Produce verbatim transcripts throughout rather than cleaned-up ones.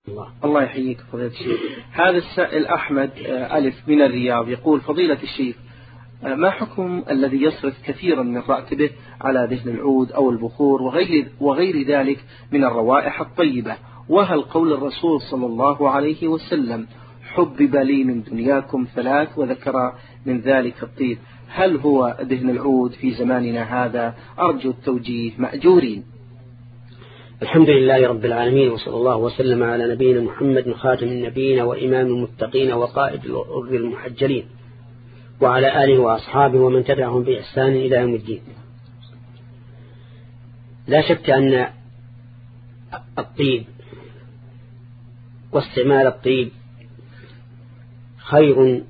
الله, الله يحييك فضيلة الشيخ. هذا السائل أحمد ألف من الرياض يقول: فضيلة الشيخ، ما حكم الذي يصرف كثيرا من راتبه على دهن العود أو البخور وغير, وغير ذلك من الروائح الطيبة؟ وهل قول الرسول صلى الله عليه وسلم حبب لي من دنياكم ثلاث وذكر من ذلك الطيب، هل هو دهن العود في زماننا هذا؟ أرجو التوجيه مأجورين. الحمد لله رب العالمين، وصلى الله وسلم على نبينا محمد خاتم النبيين وإمام المتقين وقائد الغر المحجلين وعلى آله وأصحابه ومن تبعهم بإحسان إلى يوم الدين. لا شك أن الطيب واستعمال الطيب خير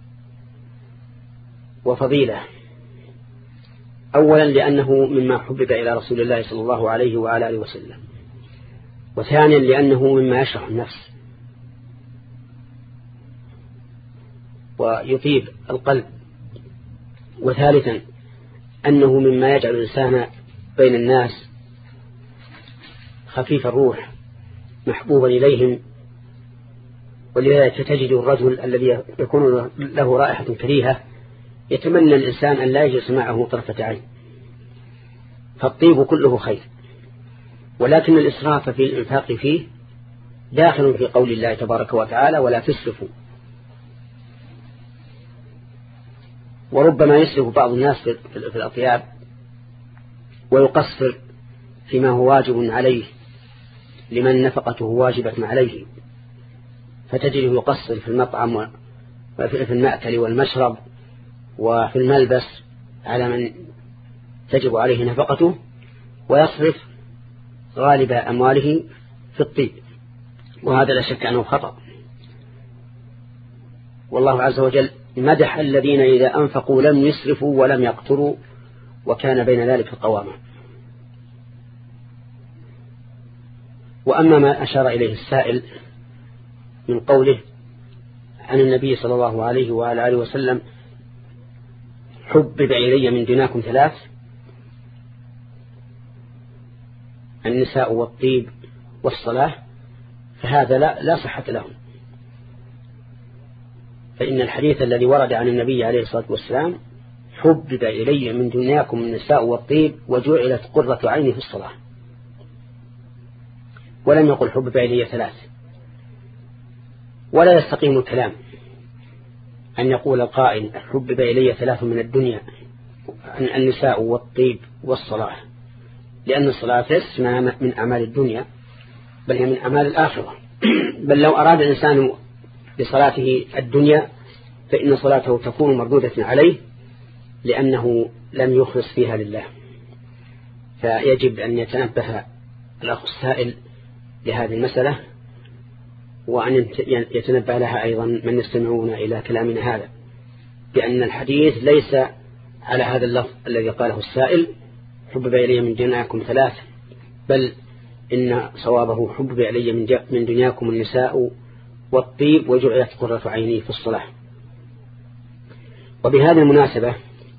وفضيلة، أولا لأنه مما حبب إلى رسول الله صلى الله عليه وعلى آله وسلم، وثانيا لأنه مما يشرح النفس ويطيب القلب، وثالثا أنه مما يجعل الإنسان بين الناس خفيف الروح محبوبا إليهم. ولذلك تجد الرجل الذي يكون له رائحة كريهة يتمنى الإنسان أن لا يجلس معه طرفة عين، فالطيب كله خير، ولكن الإسراف في الإنفاق فيه داخل في قول الله تبارك وتعالى: ولا تسرفوا. وربما يسرف بعض الناس في الأطياب ويقصر فيما هو واجب عليه لمن نفقته واجبة عليه، فتجده يقصر في المطعم وفي المأكل والمشرب وفي الملبس على من تجب عليه نفقته، ويصرف غالب أمواله في الطيب، وهذا لا شك أنه خطأ. والله عز وجل مدح الذين إذا أنفقوا لم يسرفوا ولم يقتروا وكان بين ذلك القوامة. وأما ما أشار إليه السائل من قوله عن النبي صلى الله عليه وعلى آله وسلم حبب إلي من دنياكم ثلاث: النساء والطيب والصلاة، فهذا لا, لا صحة له، فإن الحديث الذي ورد عن النبي عليه الصلاة والسلام: حبب إلي من دنياكم النساء والطيب وجعلت قرة عيني في الصلاة، ولم يقل حبب إلي ثلاث. ولا يستقيم الكلام أن يقول القائل حبب إلي ثلاث من الدنيا النساء والطيب والصلاة، لأن الصلاة ليست من أعمال الدنيا بل هي من أعمال الآخرة. بل لو أراد الإنسان بصلاته الدنيا فإن صلاته تكون مردودة عليه لأنه لم يخلص فيها لله. فيجب أن يتنبه الأخ السائل لهذه المسألة، وأن يتنبه لها أيضا من يستمعون إلى كلامنا هذا، بأن الحديث ليس على هذا اللفظ الذي قاله السائل حبب إلي من دنياكم ثلاث، بل إن صوابه حبب إلي من دنياكم النساء والطيب وجعلت قرة عيني في الصلاة. وبهذه المناسبة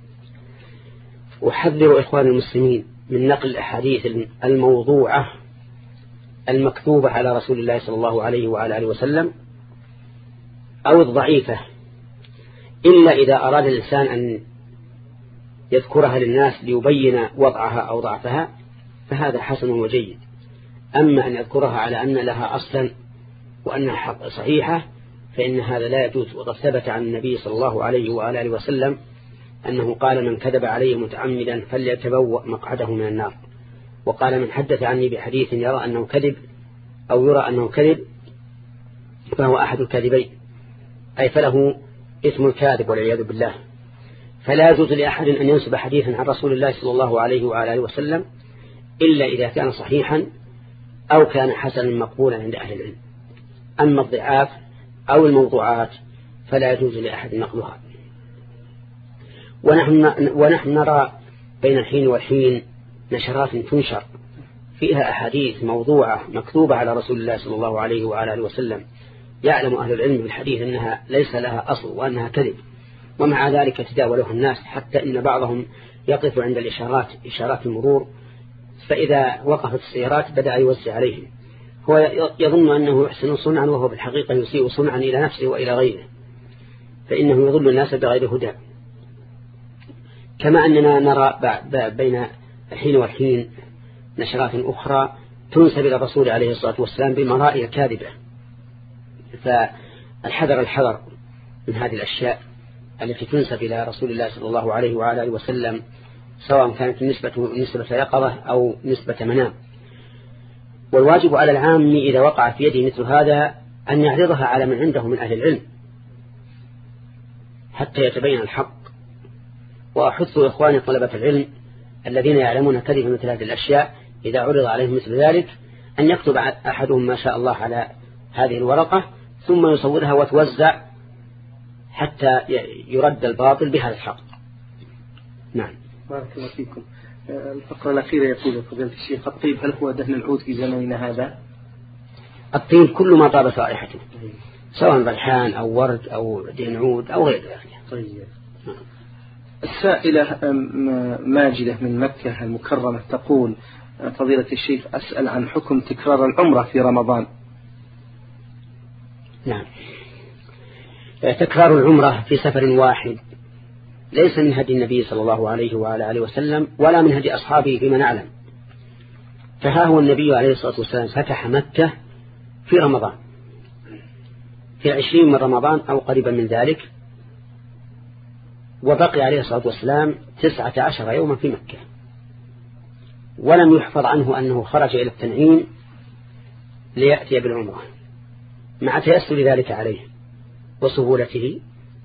أحذر إخوان المسلمين من نقل الأحاديث الموضوعة المكتوبة على رسول الله صلى الله عليه وعلى آله وسلم أو الضعيفة، إلا إذا أراد الإنسان أن يذكرها للناس ليبين وضعها أو ضعفها فهذا حسن وجيد. أما أن يذكرها على أن لها أصلا وأنها صحيحة فإن هذا لا يجوز. وقد ثبت عن النبي صلى الله عليه وعلى آله وسلم أنه قال: من كذب علي متعمدا فليتبوأ مقعده من النار. وقال: من حدث عني بحديث يرى أنه كذب أو يرى أنه كذب فهو أحد الكاذبين، أي فله اسم الكاذب والعياذ بالله. فلا يجوز لأحد أن ينسب حديثا عن رسول الله صلى الله عليه وعلى آله وسلم إلا إذا كان صحيحا أو كان حسنا مقبولا عند أهل العلم. أما الضعاف أو الموضوعات فلا يجوز لأحد نقلها. ونحن, ونحن نرى بين الحين والحين نشرات تنشر فيها أحاديث موضوعة مكتوبة على رسول الله صلى الله عليه وعلى آله وسلم، يعلم أهل العلم بالحديث أنها ليس لها أصل وأنها كذب، ومع ذلك تداولها الناس، حتى إن بعضهم يقف عند الإشارات إشارات المرور، فإذا وقفت السيارات بدأ يوزع عليهم. هو يظن أنه يحسن صنعا وهو بالحقيقة يسيء صنعا إلى نفسه وإلى غيره، فإنه يضل الناس بغير هدى. كما أننا نرى بين الحين والحين نشرات أخرى تنسب إلى الرسول عليه الصلاة والسلام بمرائي كاذبة، فالحذر الحذر من هذه الأشياء التي تنسب إلى رسول الله صلى الله عليه وعلى آله وسلم، سواء كانت نسبة نسبة يقظة أو نسبة منام. والواجب على العام إذا وقع في يده مثل هذا أن يعرضها على من عنده من أهل العلم حتى يتبين الحق. وأحث إخواني طلبة العلم الذين يعلمون كذب مثل هذه الأشياء إذا عرض عليهم مثل ذلك أن يكتب أحدهم ما شاء الله على هذه الورقة ثم يصورها وتوزع حتى يرد الباطل بهذا الحق. نعم. بارك الله فيكم. الفقرة الأخيرة يقول فضيلة الشيخ: الطيب هل هو دهن العود في زماننا هذا؟ الطيب كل ما طابت رائحته، سواء ريحان أو ورد أو دهن عود أو غير ذلك. طيب. السائلة ماجدة من مكة المكرمة تقول: فضيلة الشيخ أسأل عن حكم تكرار العمرة في رمضان. نعم، تكرار العمرة في سفر واحد ليس من هدي النبي صلى الله عليه وعلى آله وسلم ولا من هدي أصحابه فيما نعلم. فها هو النبي عليه الصلاة والسلام فتح مكة في رمضان، في عشرين من رمضان أو قريبا من ذلك، وبقي عليه الصلاة والسلام تسعة عشر يوما في مكة، ولم يحفظ عنه أنه خرج إلى التنعيم ليأتي بالعمرة مع تيسر ذلك عليه وسهولته.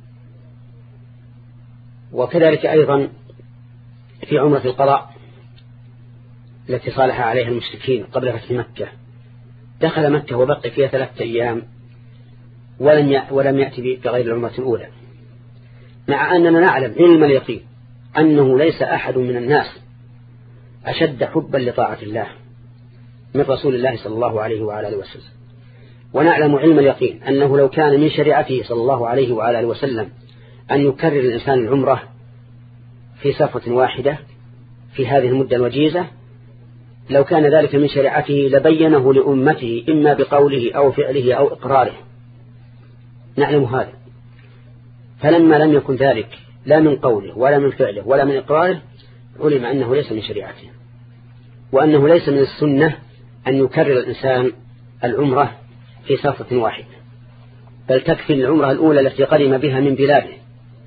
وكذلك أيضا في عمرة القضاء التي صالح عليها المشركين قبل فتح مكة، دخل مكة وبقي فيها ثلاثة أيام ولم يأتي بغير العمرة الأولى، مع أننا نعلم علم اليقين أنه ليس أحد من الناس أشد حبا لطاعة الله من رسول الله صلى الله عليه وعلى آله وسلم. ونعلم علم اليقين أنه لو كان من شريعته صلى الله عليه وعلى آله وسلم أن يكرر الإنسان العمرة في سفرة واحدة في هذه المدة الوجيزة، لو كان ذلك من شريعته لبينه لأمته إما بقوله أو فعله أو إقراره، نعلم هذا. فلما لم يكن ذلك لا من قوله ولا من فعله ولا من إقراره، علم أنه ليس من شريعته، وأنه ليس من السنة أن يكرر الإنسان العمرة في سفرة واحدة، بل تكفي العمرة الأولى التي قدم بها من بلاده.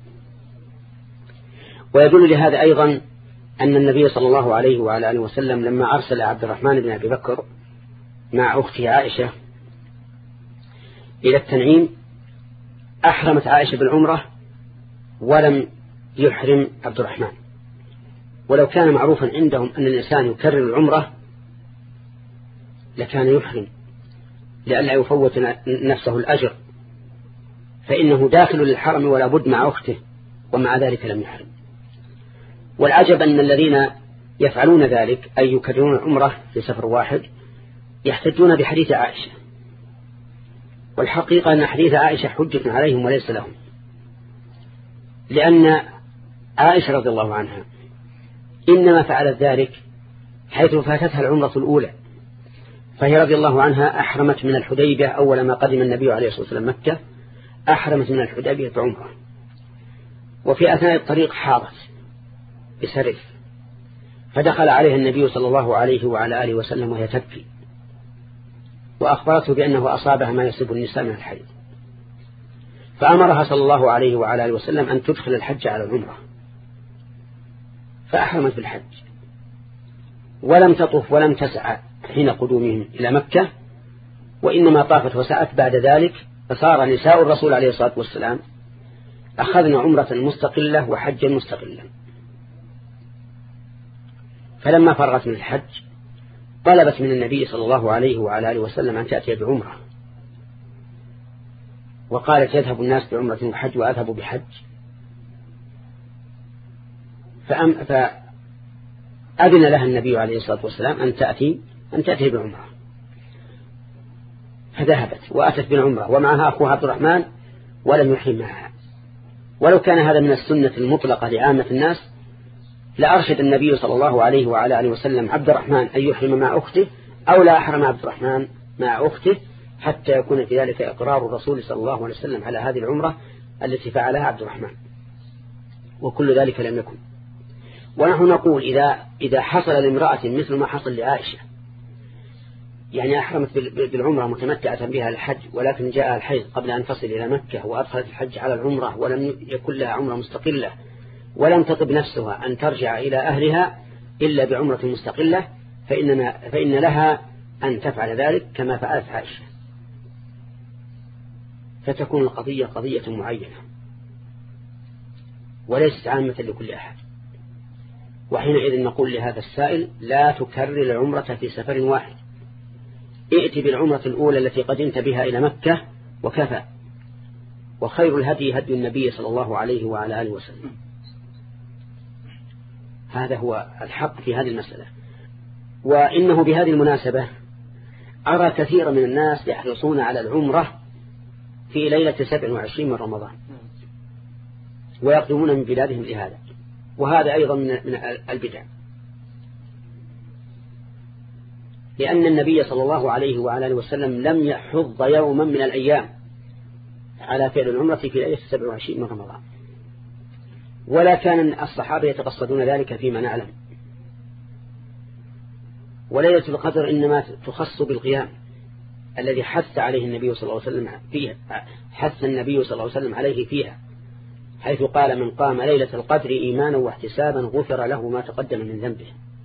ويدل لهذا أيضا أن النبي صلى الله عليه وعلى آله وسلم لما أرسل عبد الرحمن بن أبي بكر مع أخته عائشة إلى التنعيم، أحرمت عائشة بالعمرة ولم يحرم عبد الرحمن. ولو كان معروفا عندهم أن الإنسان يكرر العمرة لكان يحرم لئلا يفوت نفسه الأجر، فإنه داخل للحرم ولا بد مع أخته، ومع ذلك لم يحرم. والعجب أن الذين يفعلون ذلك أي يكررون العمرة في سفر واحد يحتجون بحديث عائشة، والحقيقة أن حديث عائشة حجة عليهم وليس لهم، لأن عائشة رضي الله عنها إنما فعلت ذلك حيث فاتتها العمرة الأولى، فهي رضي الله عنها أحرمت من الحديبية أول ما قدم النبي عليه الصلاة والسلام مكة، أحرمت من الحديبية بعمرة، وفي أثناء الطريق حاضت بسرف، فدخل عليها النبي صلى الله عليه وعلى آله وسلم وهي تبكي، وأخبرته بأنه أصابها ما يصيب النساء من الحيض، فأمرها صلى الله عليه وعلى آله وسلم أن تدخل الحج على العمرة، فأحرمت بالحج ولم تطف ولم تسعى حين قدومهم إلى مكة، وإنما طافت وسعت بعد ذلك. فصار نساء الرسول عليه الصلاة والسلام أخذن عمرة مستقلة وحجا مستقلا. فلما فرغت من الحج طلبت من النبي صلى الله عليه وعلى آله وسلم أن تأتي بعمرة، وقالت يذهب الناس بعمرة وحج وأذهب بحج، فأم فأذن لها النبي عليه الصلاة والسلام أن تأتي أن تأتي بعمرة، فذهبت وأتت بالعمرة ومعها أخوها عبد الرحمن ولم يحرم معها. ولو كان هذا من السنة المطلقة لعامة الناس لأرشد النبي صلى الله عليه وعلى آله وسلم عبد الرحمن أن يحرم مع أخته، أو لا أحرم عبد الرحمن مع أخته حتى يكون في ذلك إقرار الرسول صلى الله عليه وسلم على هذه العمرة التي فعلها عبد الرحمن، وكل ذلك لم يكن. ونحن نقول إذا إذا حصل لامرأة مثل ما حصل لعائشة، يعني أحرمت بالعمرة متمتعة بها الحج، ولكن جاء الحيض قبل أن تصل إلى مكة وأدخلت الحج على العمرة ولم يكن لها عمرة مستقلة، ولم تطب نفسها أن ترجع إلى أهلها إلا بعمرة مستقلة، فإننا فإن لها أن تفعل ذلك كما فعلت عائشة، فتكون القضية قضية معينة وليست عامة لكل أحد. وحينئذ نقول لهذا السائل لا تكرر العمرة في سفر واحد، ائت بالعمرة الأولى التي قدمت بها إلى مكة وكفى، وخير الهدي هدي النبي صلى الله عليه وعلى آله وسلم. هذا هو الحق في هذه المسألة. وإنه بهذه المناسبة أرى كثير من الناس يحرصون على العمرة في ليلة سبع وعشرين من رمضان ويقدمون من بلادهم لهذا، وهذا أيضا من البدع، لأن النبي صلى الله عليه وعلى آله وسلم لم يحض يوما من الأيام على فعل العمرة في ليلة سبع وعشرين من رمضان، ولا كان الصحابة يتقصدون ذلك فيما نعلم. وليلة القدر إنما تخص بالقيام الذي حث عليه النبي صلى الله عليه وسلم فيها، حث النبي صلى الله عليه وسلم عليه فيها، حيث قال من قام ليلة القدر إيمانا واحتسابا غفر له ما تقدم من ذنبه.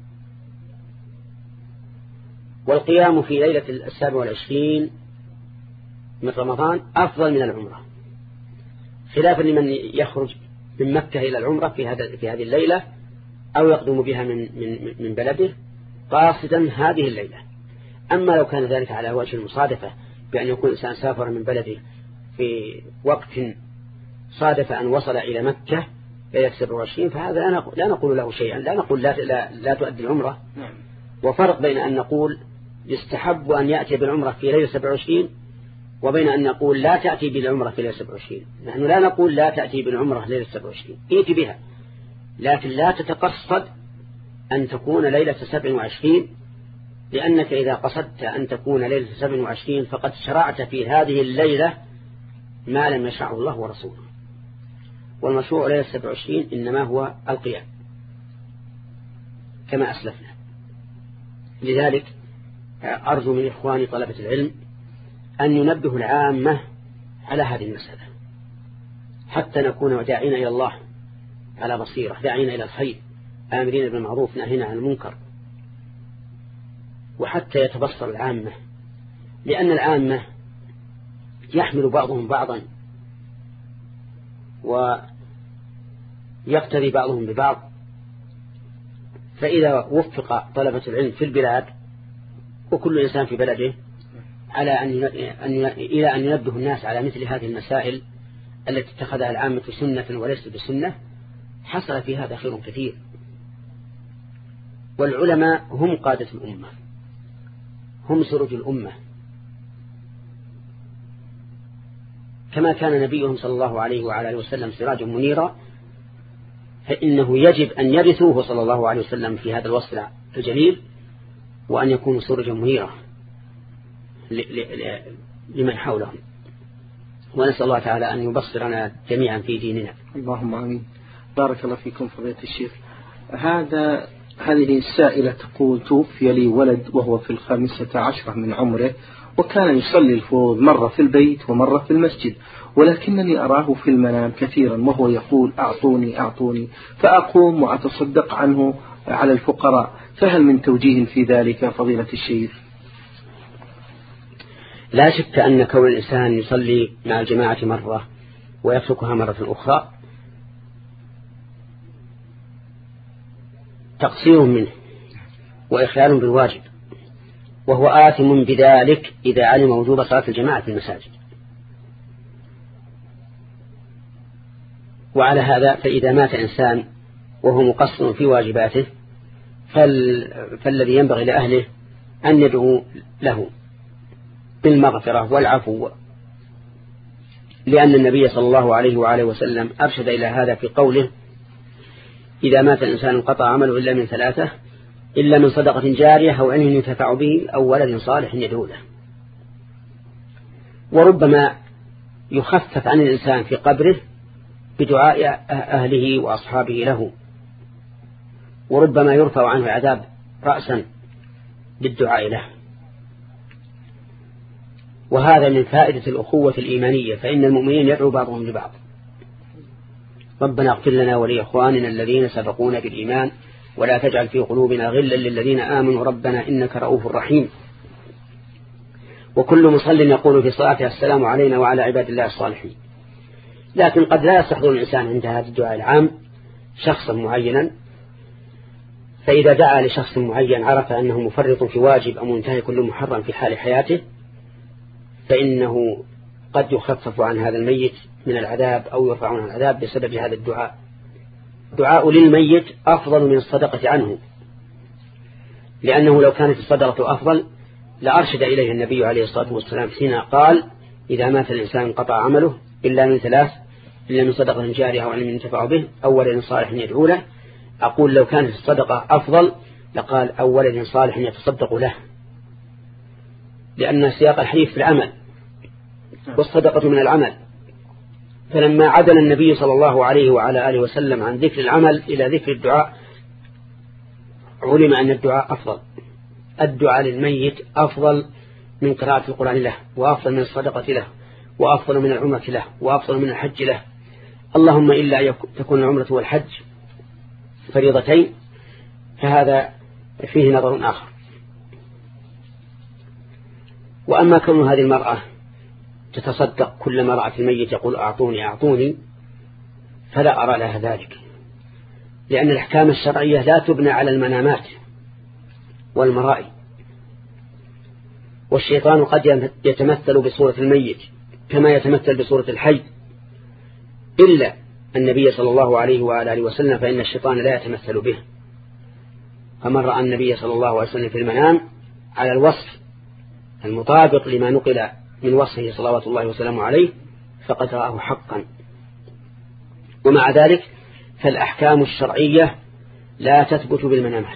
والقيام في ليلة السابع والعشرين من رمضان أفضل من العمرة، خلافا لمن يخرج من مكة إلى العمرة في هذا في هذه الليلة أو يقدم بها من من من بلده قاصدا هذه الليلة. أما لو كان ذلك على وجه المصادفة بأن يكون الإنسان سافر من بلده في وقت صادف أن وصل إلى مكة ليلة سبع وعشرين، فهذا لا نقول له شيئا، لا نقول لا, لا, لا تؤدي العمرة. وفرق بين أن نقول يستحب أن يأتي بالعمرة في ليلة سبع وعشرين وبين أن نقول لا تأتي بالعمرة في ليلة سبع وعشرين. نحن لا نقول لا تأتي بالعمرة ليلة سبع وعشرين، ائت بها، لكن لا تتقصد أن تكون ليلة سبع وعشرين، لأنك إذا قصدت أن تكون ليلة سبع وعشرين فقد شرعت في هذه الليلة ما لم يشرعه الله ورسوله. والمشروع ليلة سبع وعشرين إنما هو القيام كما أسلفنا. لذلك أرجو من إخواني طلبة العلم أن ينبه العامة على هذه المسألة حتى نكون داعين إلى الله على بصيرة، داعين إلى الخير، آمرين بالمعروف ناهين عن المنكر، وحتى يتبصر العامة، لأن العامة يحمل بعضهم بعضا ويقتدي بعضهم ببعض. فإذا وفق طلبة العلم في البلاد وكل إنسان في بلده على أن إلى أن ينبه الناس على مثل هذه المسائل التي اتخذها العامة سنة وليست بسنة، حصل في هذا خير كثير. والعلماء هم قادة الأمة، هم سرج الأمة، كما كان نبيهم صلى الله عليه وعلى آله وسلم سراجا منيرا، فإنه يجب أن يرثوه صلى الله عليه وسلم في هذا الوصف الجليل، وأن يكونوا سرجا منيرا لمن حولهم. ونسأل الله تعالى أن يبصرنا جميعا في ديننا. اللهم آمين. بارك الله فيكم فضيلة الشيخ. هذا هذه السائلة تقول توفي لي ولد وهو في الخامسة عشرة من عمره، وكان يصلي الفروض مرة في البيت ومرة في المسجد، ولكنني أراه في المنام كثيرا وهو يقول أعطوني أعطوني، فأقوم وأتصدق عنه على الفقراء، فهل من توجيه في ذلك فضيلة الشيخ؟ لا شك أن كون الإنسان يصلي مع الجماعة مرة ويتركها مرة أخرى تقصير منه وإخلال بالواجب، وهو آثم بذلك إذا علم وجوب صلاة الجماعة في المساجد. وعلى هذا فإذا مات إنسان وهو مقصر في واجباته فال... فالذي ينبغي لأهله أن يدعو له بالمغفرة والعفو، لأن النبي صلى الله عليه وآله وسلم أرشد إلى هذا في قوله إذا مات الإنسان انقطع عمله إلا من ثلاثة، إلا من صدقة جارية أو علم ينتفع به أو ولد صالح يدعو له. وربما يخفف عن الإنسان في قبره بدعاء أهله وأصحابه له، وربما يرفع عنه العذاب رأسا بالدعاء له. وهذا من فائدة الأخوة الإيمانية، فإن المؤمنين يدعو بعضهم لبعض. ربنا اغفر لنا ولإخواننا الذين سبقونا بالإيمان ولا تجعل في قلوبنا غلا للذين آمنوا ربنا إنك رؤوف رحيم. وكل مصل يقول في صلاته السلام علينا وعلى عباد الله الصالحين. لكن قد لا يستحضر الإنسان عند هذا الدعاء العام شخصا معينا، فإذا دعا لشخص معين عرف أنه مفرط في واجب أو منتهي كل محرم في حال حياته، فإنه قد يخفف عن هذا الميت من العذاب أو يرفع عنه العذاب بسبب هذا الدعاء. دعاء للميت أفضل من الصدقة عنه، لأنه لو كانت الصدقة أفضل لأرشد إليه النبي عليه الصلاة والسلام حين قال إذا مات الإنسان انقطع عمله إلا من ثلاث، إلا من صدقة جارية أو علم ينتفع به أو ولد صالح يدعو له. أقول لو كانت الصدقة أفضل لقال أو ولد صالح يتصدق له، لأن سياق الحديث في العمل والصدقة من العمل. فلما عدل النبي صلى الله عليه وعلى آله وسلم عن ذكر العمل إلى ذكر الدعاء علم أن الدعاء أفضل. الدعاء للميت أفضل من قراءة القرآن له، وأفضل من الصدقة له، وأفضل من العمرة له، وأفضل من الحج له. اللهم إلا تكون العمرة والحج فريضتين، فهذا فيه نظر آخر. وأما كون هذه المرأة تتصدق كل مرأة الميت يقول أعطوني أعطوني، فلا أرى لها ذلك، لأن الأحكام الشرعية لا تبنى على المنامات والمرائي. والشيطان قد يتمثل بصورة الميت كما يتمثل بصورة الحي، إلا النبي صلى الله عليه وآله وسلم فإن الشيطان لا يتمثل به. فمن رأى النبي صلى الله عليه وسلم في المنام على الوصف المطابق لما نقل من وصفه صلوات الله وسلامه عليه فقد رآه حقا. ومع ذلك فالأحكام الشرعية لا تثبت بالمنامات،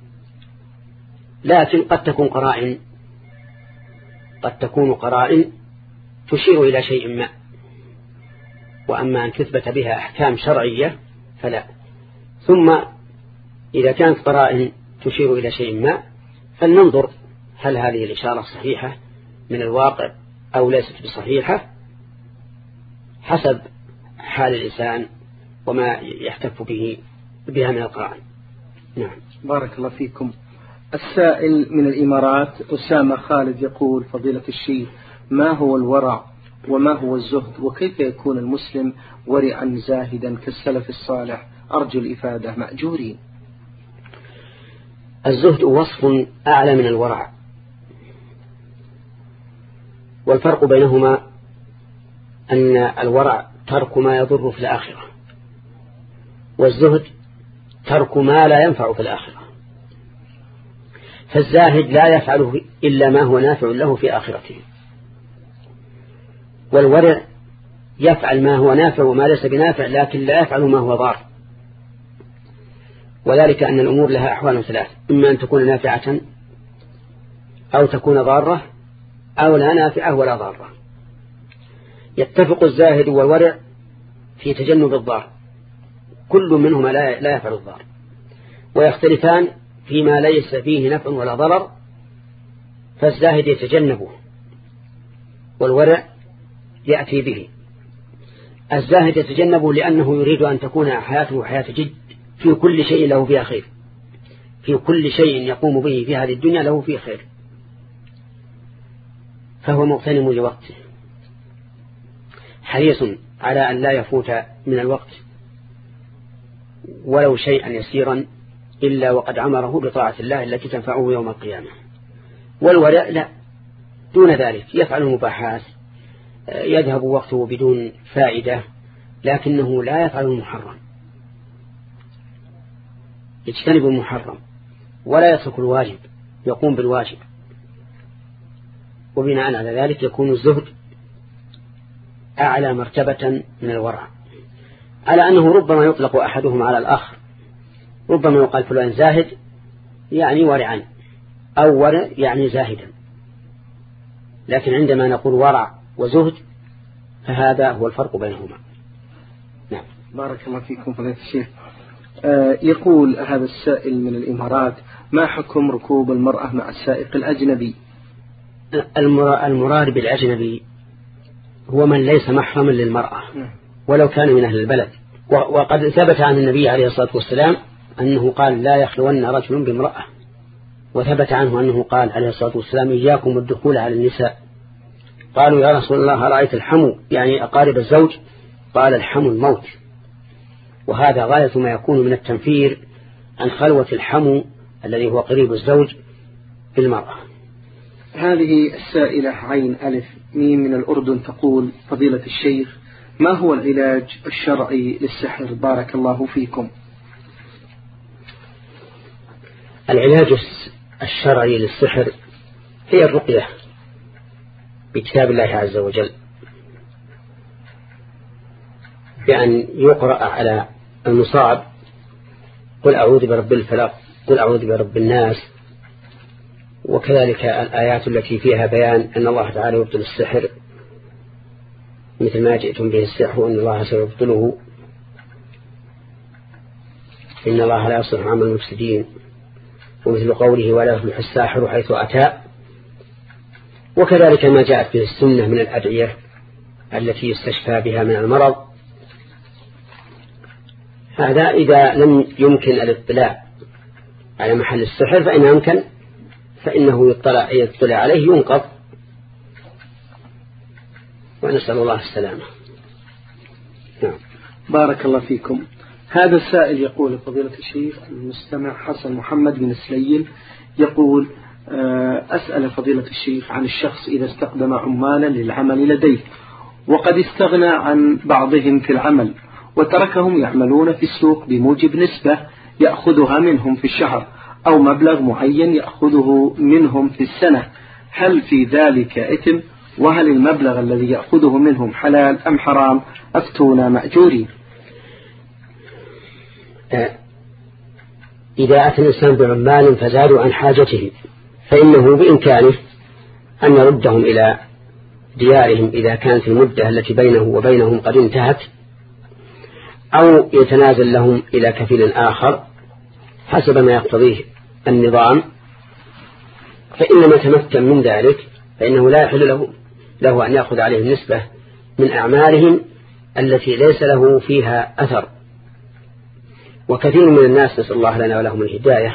لكن قد تكون قرائن قد تكون قرائن تشير إلى شيء ما، وأما أن تثبت بها أحكام شرعية فلا. ثم إذا كانت قرائن تشير إلى شيء ما فلننظر هل هذه الإشارة صحيحة من الواقع أو ليست بصحيحة حسب حال الإنسان وما يحتف به بها من القرائن. نعم. بارك الله فيكم. السائل من الإمارات أسامة خالد يقول فضيلة الشيخ ما هو الورع وما هو الزهد، وكيف يكون المسلم ورعا زاهدا كالسلف الصالح؟ أرجو الإفادة مأجورين. الزهد وصف أعلى من الورع، والفرق بينهما أن الورع ترك ما يضر في الآخرة، والزهد ترك ما لا ينفع في الآخرة. فالزاهد لا يفعله إلا ما هو نافع له في آخرته، والورع يفعل ما هو نافع وما ليس بنافع لكن لا يفعل ما هو ضار. وذلك أن الأمور لها أحوال ثلاث، إما أن تكون نافعة أو تكون ضارة أو لا نافعة ولا ضارة. يتفق الزاهد والورع في تجنب الضار، كل منهما لا يفعل الضار، ويختلفان فيما ليس فيه نفع ولا ضرر، فالزاهد يتجنبه والورع يأتي به. الزاهد يتجنبه لأنه يريد أن تكون حياته حياة جد، في كل شيء له فيها خير، في كل شيء يقوم به في هذه الدنيا له فيه خير، فهو مغتنم لوقته حريص على أن لا يفوت من الوقت ولو شيئا يسيرا إلا وقد عمره بطاعة الله التي تنفعه يوم القيامة. والورع لا، دون ذلك يفعل المباحات، يذهب وقته بدون فائدة، لكنه لا يفعل المحرم، يجتنب المحرم ولا يترك الواجب، يقوم بالواجب. وبناء على ذلك يكون الزهد أعلى مرتبة من الورع، على أنه ربما يطلق أحدهم على الآخر، ربما يقال فلان زاهد يعني ورعا أو ورع يعني زاهدا، لكن عندما نقول ورع وزهد فهذا هو الفرق بينهما. نعم. بارك الله فيكم فضيلة الشيخ. آه يقول هذا السائل من الإمارات: ما حكم ركوب المرأة مع السائق الأجنبي؟ المراد بالأجنبي هو من ليس محرما للمرأة ولو كان من أهل البلد، وقد ثبت عن النبي عليه الصلاة والسلام أنه قال: لا يخلون رجل بامرأة. وثبت عنه أنه قال عليه الصلاة والسلام: إياكم الدخول على النساء. قالوا: يا رسول الله رأيت الحمو يعني أقارب الزوج؟ قال: الحمو الموت. وهذا غاية ما يكون من التنفير عن خلوة الحمو الذي هو قريب الزوج بالمرأة. هذه السائلة عين ألف ميم من الأردن تقول: فضيلة الشيخ، ما هو العلاج الشرعي للسحر؟ بارك الله فيكم. العلاج الشرعي للسحر هي الرقية بكتاب الله عز وجل، بأن يقرأ على المصاب: قل أعوذ برب الفلق، قل أعوذ برب الناس. وكذلك الآيات التي فيها بيان أن الله تعالى يبطل السحر، مثل ما جئتم به السحر أن الله سيبطله، إن الله لا يصلح عمل المفسدين، ومثل قوله: ولا يفلح الساحر حيث أتى. وكذلك ما جاءت به السنة من الأدعية التي يستشفى بها من المرض. هذا إذا لم يمكن الاطلاع على محل السحر، فإن يمكن فإنه يطلع, يطلع عليه ينقض، ونسأل الله السلامة. نعم. بارك الله فيكم. هذا السائل يقول: فضيلة الشيخ، المستمع حسن محمد بن سليل يقول: أسأل فضيلة الشيخ عن الشخص إذا استخدم عمالا للعمل لديه وقد استغنى عن بعضهم في العمل وتركهم يعملون في السوق بموجب نسبة يأخذها منهم في الشهر أو مبلغ معين يأخذه منهم في السنة، هل في ذلك إثم؟ وهل المبلغ الذي يأخذه منهم حلال أم حرام؟ أفتونا مأجورين. إذا أتى الإنسان بعمال فزادوا عن حاجته فإنه بإمكانه أن يردهم إلى ديارهم إذا كانت المدة التي بينه وبينهم قد انتهت، أو يتنازل لهم إلى كفيل آخر حسب ما يقتضيه النظام. فإنما تمكن من ذلك فإنه لا يحل له, له أن يأخذ عليهم نسبة من أعمالهم التي ليس له فيها أثر. وكثير من الناس، نسأل الله لنا ولهم الهداية،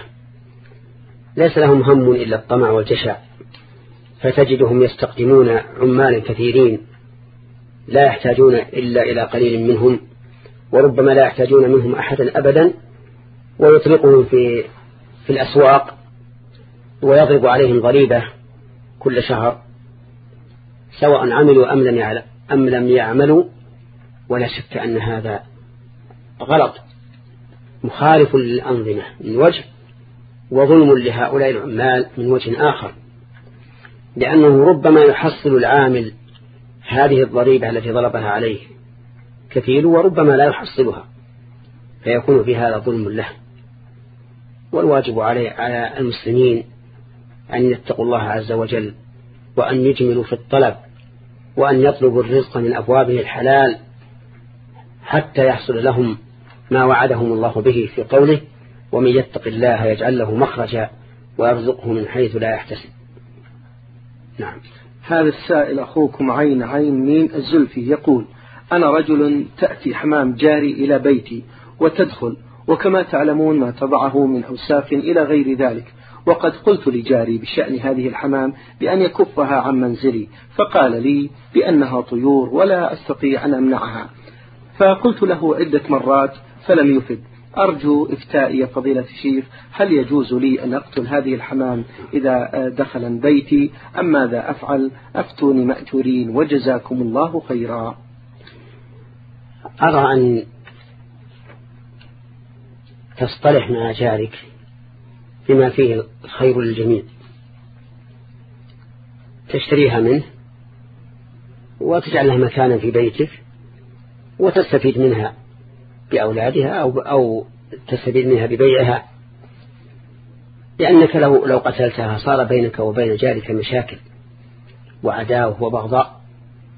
ليس لهم هم إلا الطمع والجشع، فتجدهم يستقدمون عمال كثيرين لا يحتاجون إلا إلى قليل منهم، وربما لا يحتاجون منهم أحدا أبدا، ويطلقهم في في الأسواق ويضرب عليهم ضريبة كل شهر سواء عملوا أم لم يعلم أم لم يعملوا. ولا شك أن هذا غلط مخالف للأنظمة من وجه، وظلم لهؤلاء العمال من وجه آخر، لأنه ربما يحصل العامل هذه الضريبة التي ضربها عليه كثير، وربما لا يحصلها، فيكون في هذا ظلم له. والواجب عليه على المسلمين أن يتقوا الله عز وجل، وأن يجملوا في الطلب، وأن يطلبوا الرزق من أبوابه الحلال حتى يحصل لهم ما وعدهم الله به في قوله: ومن يتق الله يجعل له مخرجا ويرزقه من حيث لا يحتسب. نعم. هذا السائل أخوكم عين عين مين الزلفي يقول: أنا رجل تأتي حمام جاري إلى بيتي وتدخل، وكما تعلمون ما تضعه من أوساخ إلى غير ذلك، وقد قلت لجاري بشأن هذه الحمام بأن يكفها عن منزلي، فقال لي بأنها طيور ولا أستطيع أن أمنعها، فقلت له عدة مرات فلم يفد. أرجو إفتائي فضيلة الشيخ، هل يجوز لي أن أقتل هذه الحمام إذا دخل بيتي أم ماذا أفعل؟ أفتوني مأجورين وجزاكم الله خيرا. أرى أن تصطلح مع جارك بما فيه الخير للجميع، تشتريها منه وتجعلها مكانا في بيتك وتستفيد منها بأولادها أو, أو تستفيد منها ببيعها، لأنك لو, لو قتلتها صار بينك وبين جارك مشاكل وعداوة وبغضاء،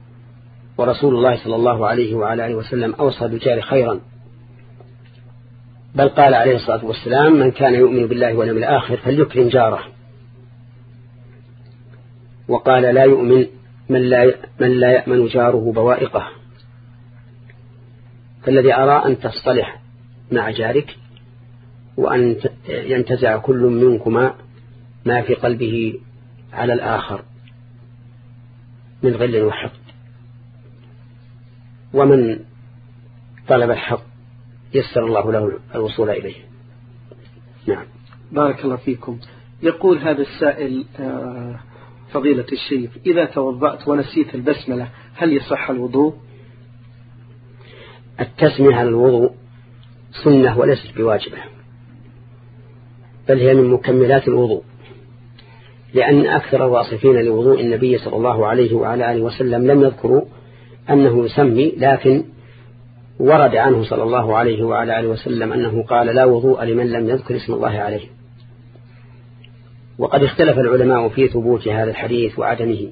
ورسول الله صلى الله عليه وعلى آله وسلم أوصى بالجار خيرا، بل قال عليه الصلاة والسلام: من كان يؤمن بالله واليوم الآخر فليكرم جاره. وقال: لا يؤمن من لا, من لا يأمن جاره بوائقه. فالذي أرى أن تصطلح مع جارك وأن ينتزع كل منكما ما في قلبه على الآخر من غل وحقد، ومن طلب الحق يسر الله له الوصول إليه. نعم. بارك الله فيكم. يقول هذا السائل: فضيلة الشيخ، إذا توضأت ونسيت البسملة هل يصح الوضوء؟ التسمية على الوضوء سنة وليست بواجبة، بل هي من مكملات الوضوء، لأن أكثر الواصفين لوضوء النبي صلى الله عليه وعلى آله وسلم لم يذكروا أنه يسمي، لكن ورد عنه صلى الله عليه وعلى آله وسلم أنه قال: لا وضوء لمن لم يذكر اسم الله عليه. وقد اختلف العلماء في ثبوت هذا الحديث وعدمه،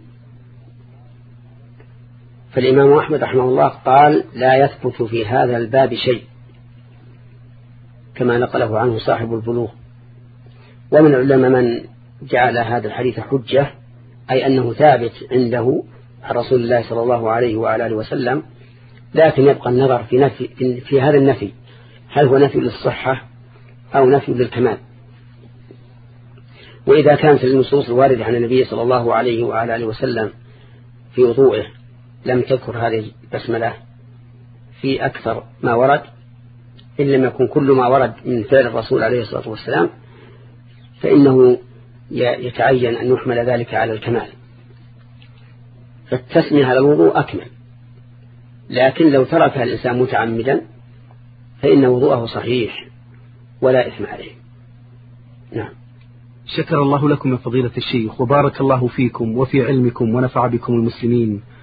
فالإمام أحمد رحمه الله قال: لا يثبت في هذا الباب شيء، كما نقله عنه صاحب البلوغ. ومن العلماء من جعل هذا الحديث حجة، أي أنه ثابت عنده عن رسول الله صلى الله عليه وعلى آله وسلم، لكن يبقى النظر في, نفي في هذا النفي، هل هو نفي للصحة أو نفي للكمال. وإذا كانت النصوص الواردة عن النبي صلى الله عليه وعلى آله وسلم في وضوءه لم تذكر هذه البسملة في أكثر ما ورد، إن لم يكن كل ما ورد من فعل الرسول عليه الصلاة والسلام، فإنه يتعين أن يحمل ذلك على الكمال، فالتسمية على الوضوء أكمل. لكن لو تركها الإنسان متعمدا فإن وضوءه صحيح ولا إثم عليه. نعم. شكر الله لكم يا فضيلة الشيخ، وبارك الله فيكم وفي علمكم ونفع بكم المسلمين.